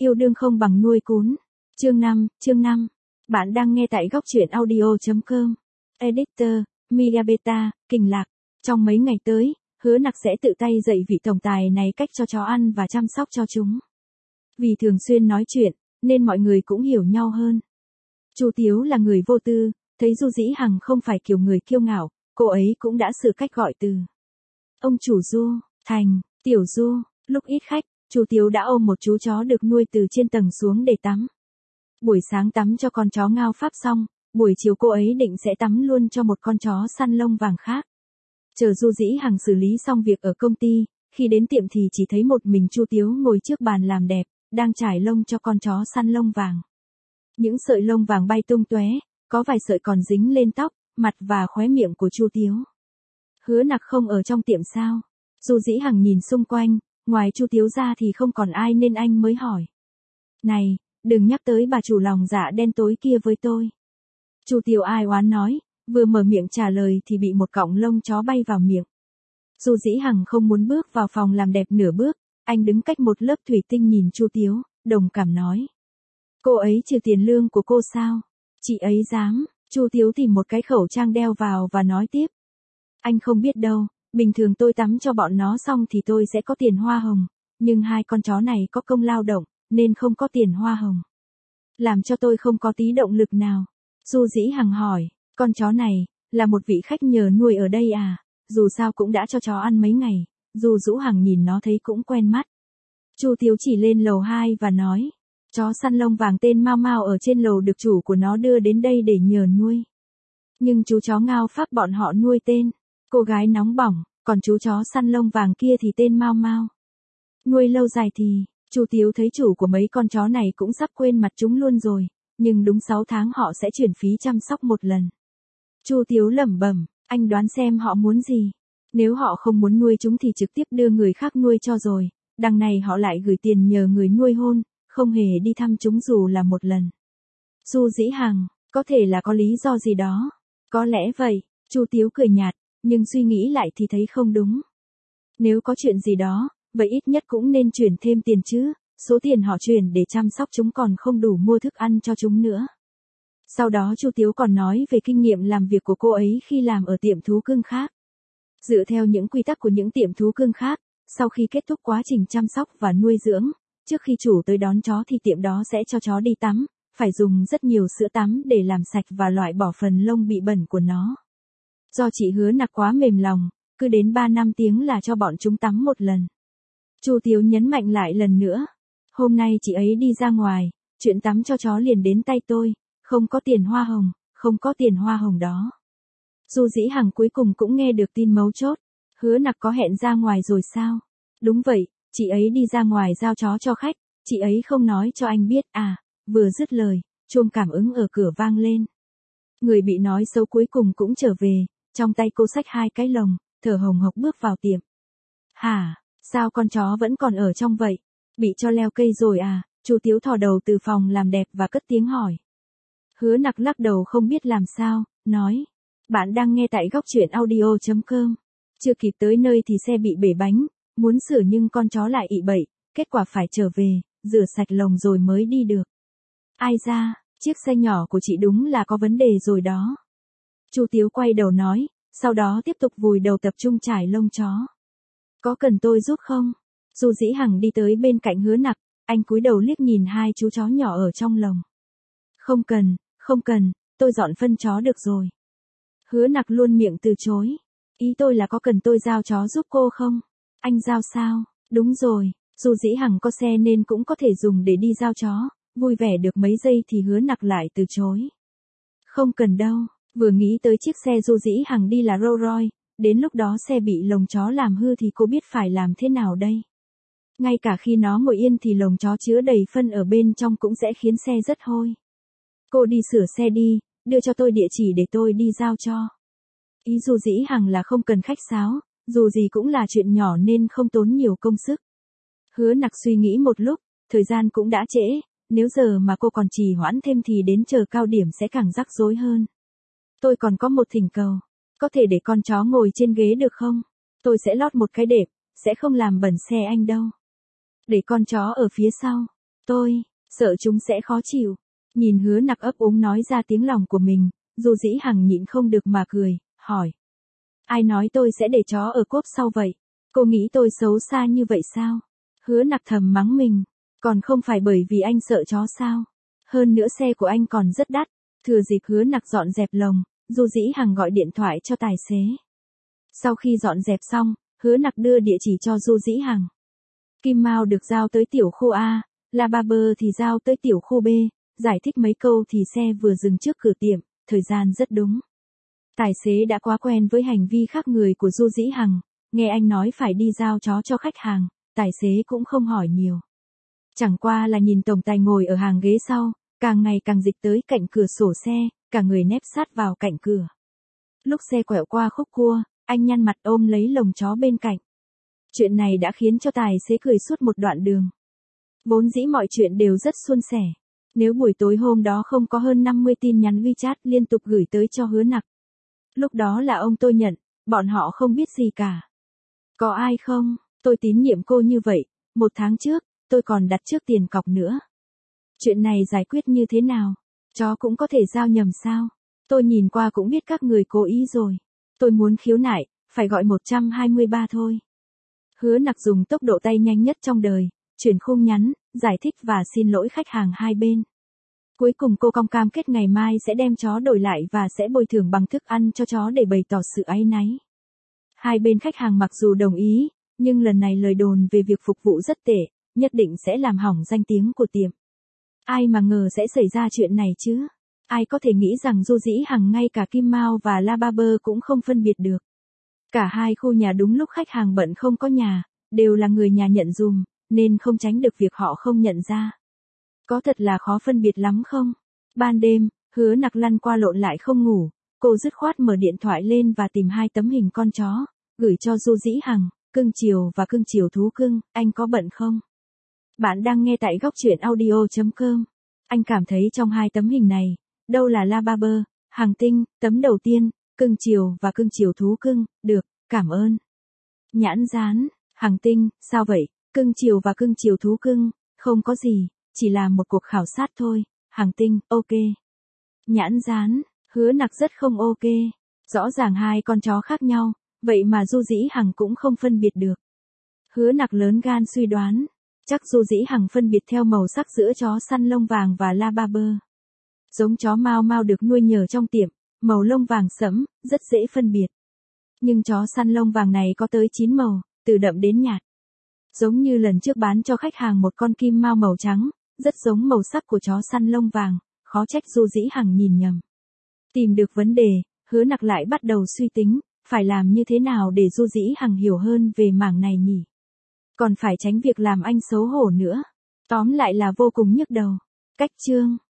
Yêu đương không bằng nuôi cún. Chương 5. Bạn đang nghe tại góc truyện audio.com. Editor, Mia Beta, Kình Lạc. Trong mấy ngày tới, Hứa Nặc sẽ tự tay dạy vị tổng tài này cách cho chó ăn và chăm sóc cho chúng. Vì thường xuyên nói chuyện, nên mọi người cũng hiểu nhau hơn. Chu Tiếu là người vô tư, thấy Du Dĩ Hằng không phải kiểu người kiêu ngạo, cô ấy cũng đã sửa cách gọi từ. Ông chủ Du, thành, tiểu Du. Lúc ít khách, Chu Tiếu đã ôm một chú chó được nuôi từ trên tầng xuống để tắm. Buổi sáng tắm cho con chó Ngao Pháp xong, buổi chiều cô ấy định sẽ tắm luôn cho một con chó săn lông vàng khác. Chờ Du Dĩ Hằng xử lý xong việc ở công ty, khi đến tiệm thì chỉ thấy một mình Chu Tiếu ngồi trước bàn làm đẹp, đang trải lông cho con chó săn lông vàng. Những sợi lông vàng bay tung tóe, có vài sợi còn dính lên tóc, mặt và khóe miệng của Chu Tiếu. Hứa Nặc không ở trong tiệm sao? Du Dĩ Hằng nhìn xung quanh, ngoài Chu Tiếu ra thì không còn ai nên anh mới hỏi. Này, đừng nhắc tới bà chủ lòng dạ đen tối kia với tôi. Chu Tiếu ai oán nói, vừa mở miệng trả lời thì bị một cọng lông chó bay vào miệng. Du Dĩ Hằng không muốn bước vào phòng làm đẹp nửa bước, anh đứng cách một lớp thủy tinh nhìn Chu Tiếu, đồng cảm nói. Cô ấy trừ tiền lương của cô sao? Chị ấy dám. Chu Tiếu tìm một cái khẩu trang đeo vào và nói tiếp. Anh không biết đâu, bình thường tôi tắm cho bọn nó xong thì tôi sẽ có tiền hoa hồng, nhưng hai con chó này có công lao động, nên không có tiền hoa hồng. Làm cho tôi không có tí động lực nào. Du Dĩ Hằng hỏi, con chó này, là một vị khách nhờ nuôi ở đây à? Dù sao cũng đã cho chó ăn mấy ngày, Du Dũ Hằng nhìn nó thấy cũng quen mắt. Chu Tiếu chỉ lên lầu 2 và nói, chó săn lông vàng tên Mao Mao ở trên lầu được chủ của nó đưa đến đây để nhờ nuôi. Nhưng chú chó Ngao Pháp bọn họ nuôi tên, cô gái nóng bỏng, còn chú chó săn lông vàng kia thì tên Mao Mao. Nuôi lâu dài thì, Chu Tiếu thấy chủ của mấy con chó này cũng sắp quên mặt chúng luôn rồi, nhưng đúng 6 tháng họ sẽ chuyển phí chăm sóc một lần. Chu Tiếu lẩm bẩm, anh đoán xem họ muốn gì. Nếu họ không muốn nuôi chúng thì trực tiếp đưa người khác nuôi cho rồi, đằng này họ lại gửi tiền nhờ người nuôi hôn, không hề đi thăm chúng dù là một lần. Du Dĩ Hằng, có thể là có lý do gì đó. Có lẽ vậy, Chu Tiếu cười nhạt, nhưng suy nghĩ lại thì thấy không đúng. Nếu có chuyện gì đó, vậy ít nhất cũng nên chuyển thêm tiền chứ, số tiền họ chuyển để chăm sóc chúng còn không đủ mua thức ăn cho chúng nữa. Sau đó Chu Tiếu còn nói về kinh nghiệm làm việc của cô ấy khi làm ở tiệm thú cưng khác. Dựa theo những quy tắc của những tiệm thú cưng khác, sau khi kết thúc quá trình chăm sóc và nuôi dưỡng, trước khi chủ tới đón chó thì tiệm đó sẽ cho chó đi tắm, phải dùng rất nhiều sữa tắm để làm sạch và loại bỏ phần lông bị bẩn của nó. Do chị Hứa Nặc quá mềm lòng, cứ đến 3-5 tiếng là cho bọn chúng tắm một lần. Chu Tiếu nhấn mạnh lại lần nữa. Hôm nay chị ấy đi ra ngoài, chuyện tắm cho chó liền đến tay tôi, không có tiền hoa hồng, không có tiền hoa hồng đó. Du Dĩ Hằng cuối cùng cũng nghe được tin mấu chốt. Hứa Nặc có hẹn ra ngoài rồi sao? Đúng vậy, chị ấy đi ra ngoài giao chó cho khách, chị ấy không nói cho anh biết à? Vừa dứt lời, chuông cảm ứng ở cửa vang lên. Người bị nói xấu cuối cùng cũng trở về, trong tay cô xách 2 cái lồng, thở hồng hộc bước vào tiệm. Hả, sao con chó vẫn còn ở trong vậy? Bị cho leo cây rồi à? Chu Tiếu thò đầu từ phòng làm đẹp và cất tiếng hỏi. Hứa Nặc lắc đầu không biết làm sao, nói. Bạn đang nghe tại góc truyện audio.com. Chưa kịp tới nơi thì xe bị bể bánh, muốn sửa nhưng con chó lại ị bậy, kết quả phải trở về, rửa sạch lồng rồi mới đi được. Ai ra, chiếc xe nhỏ của chị đúng là có vấn đề rồi đó. Chu Tiếu quay đầu nói, sau đó tiếp tục vùi đầu tập trung trải lông chó. Có cần tôi giúp không? Du Dĩ Hằng đi tới bên cạnh Hứa Nặc, anh cúi đầu liếc nhìn 2 chú chó nhỏ ở trong lồng. Không cần, tôi dọn phân chó được rồi. Hứa Nặc luôn miệng từ chối. Ý tôi là có cần tôi giao chó giúp cô không? Anh giao sao? Đúng rồi, Du Dĩ Hằng có xe nên cũng có thể dùng để đi giao chó, vui vẻ được mấy giây thì Hứa Nặc lại từ chối. Không cần đâu, vừa nghĩ tới chiếc xe Du Dĩ Hằng đi là Rolls Royce, đến lúc đó xe bị lồng chó làm hư thì cô biết phải làm thế nào đây? Ngay cả khi nó ngồi yên thì lồng chó chứa đầy phân ở bên trong cũng sẽ khiến xe rất hôi. Cô đi sửa xe đi, đưa cho tôi địa chỉ để tôi đi giao cho. Ý Du Dĩ Hằng là không cần khách sáo, dù gì cũng là chuyện nhỏ nên không tốn nhiều công sức. Hứa Nặc suy nghĩ một lúc, thời gian cũng đã trễ, nếu giờ mà cô còn trì hoãn thêm thì đến giờ cao điểm sẽ càng rắc rối hơn. Tôi còn có một thỉnh cầu, có thể để con chó ngồi trên ghế được không? Tôi sẽ lót một cái đệm, sẽ không làm bẩn xe anh đâu. Để con chó ở phía sau. Tôi, sợ chúng sẽ khó chịu. Nhìn Hứa Nặc ấp úng nói ra tiếng lòng của mình, Du Dĩ Hằng nhịn không được mà cười, hỏi. Ai nói tôi sẽ để chó ở cốp sau vậy? Cô nghĩ tôi xấu xa như vậy sao? Hứa Nặc thầm mắng mình. Còn không phải bởi vì anh sợ chó sao? Hơn nữa xe của anh còn rất đắt. Thừa dịp Hứa Nặc dọn dẹp lồng, Du Dĩ Hằng gọi điện thoại cho tài xế. Sau khi dọn dẹp xong, Hứa Nặc đưa địa chỉ cho Du Dĩ Hằng. Kim Mao được giao tới tiểu khu A, La Barber thì giao tới tiểu khu B, giải thích mấy câu thì xe vừa dừng trước cửa tiệm, thời gian rất đúng. Tài xế đã quá quen với hành vi khác người của Du Dĩ Hằng, nghe anh nói phải đi giao chó cho khách hàng, tài xế cũng không hỏi nhiều. Chẳng qua là nhìn tổng tài ngồi ở hàng ghế sau, càng ngày càng dịch tới cạnh cửa sổ xe, cả người nép sát vào cạnh cửa. Lúc xe quẹo qua khúc cua, anh nhăn mặt ôm lấy lồng chó bên cạnh. Chuyện này đã khiến cho tài xế cười suốt một đoạn đường. Vốn dĩ mọi chuyện đều rất suôn sẻ. Nếu buổi tối hôm đó không có hơn 50 tin nhắn WeChat liên tục gửi tới cho Hứa Nặc. Lúc đó là ông tôi nhận, bọn họ không biết gì cả. Có ai không? Tôi tín nhiệm cô như vậy, 1 tháng trước, tôi còn đặt trước tiền cọc nữa. Chuyện này giải quyết như thế nào? Chó cũng có thể giao nhầm sao? Tôi nhìn qua cũng biết các người cố ý rồi. Tôi muốn khiếu nại, phải gọi 123 thôi. Hứa Nặc dùng tốc độ tay nhanh nhất trong đời, chuyển khung nhắn, giải thích và xin lỗi khách hàng hai bên. Cuối cùng cô cam cam kết ngày mai sẽ đem chó đổi lại và sẽ bồi thường bằng thức ăn cho chó để bày tỏ sự áy náy. Hai bên khách hàng mặc dù đồng ý, nhưng lần này lời đồn về việc phục vụ rất tệ, nhất định sẽ làm hỏng danh tiếng của tiệm. Ai mà ngờ sẽ xảy ra chuyện này chứ? Ai có thể nghĩ rằng Du Dĩ Hằng ngay cả Kim Mao và La Barber cũng không phân biệt được. Cả hai khu nhà đúng lúc khách hàng bận không có nhà, đều là người nhà nhận dùm, nên không tránh được việc họ không nhận ra. Có thật là khó phân biệt lắm không? Ban đêm, Hứa Nặc lăn qua lộn lại không ngủ, cô dứt khoát mở điện thoại lên và tìm 2 tấm hình con chó, gửi cho Du Dĩ Hằng, cưng chiều và cưng chiều thú cưng, anh có bận không? Bạn đang nghe tại góc truyện audio.com. Anh cảm thấy trong 2 tấm hình này, đâu là La Barber, Hằng Tinh, tấm đầu tiên, cưng chiều và cưng chiều thú cưng, được, cảm ơn. Nhãn dán, Hằng Tinh, sao vậy, cưng chiều và cưng chiều thú cưng, không có gì, chỉ là một cuộc khảo sát thôi, Hằng Tinh, ok. Nhãn dán, Hứa Nặc rất không ok, rõ ràng 2 con chó khác nhau, vậy mà Du Dĩ Hằng cũng không phân biệt được. Hứa Nặc lớn gan suy đoán, chắc Du Dĩ Hằng phân biệt theo màu sắc giữa chó săn lông vàng và La Barber. Giống chó Mao Mao được nuôi nhờ trong tiệm, màu lông vàng sẫm, rất dễ phân biệt. Nhưng chó săn lông vàng này có tới 9 màu, từ đậm đến nhạt. Giống như lần trước bán cho khách hàng một con Kim Mao màu trắng, rất giống màu sắc của chó săn lông vàng, khó trách Du Dĩ Hằng nhìn nhầm. Tìm được vấn đề, Hứa Nặc lại bắt đầu suy tính, phải làm như thế nào để Du Dĩ Hằng hiểu hơn về mảng này nhỉ? Còn phải tránh việc làm anh xấu hổ nữa. Tóm lại là vô cùng nhức đầu. Cách chương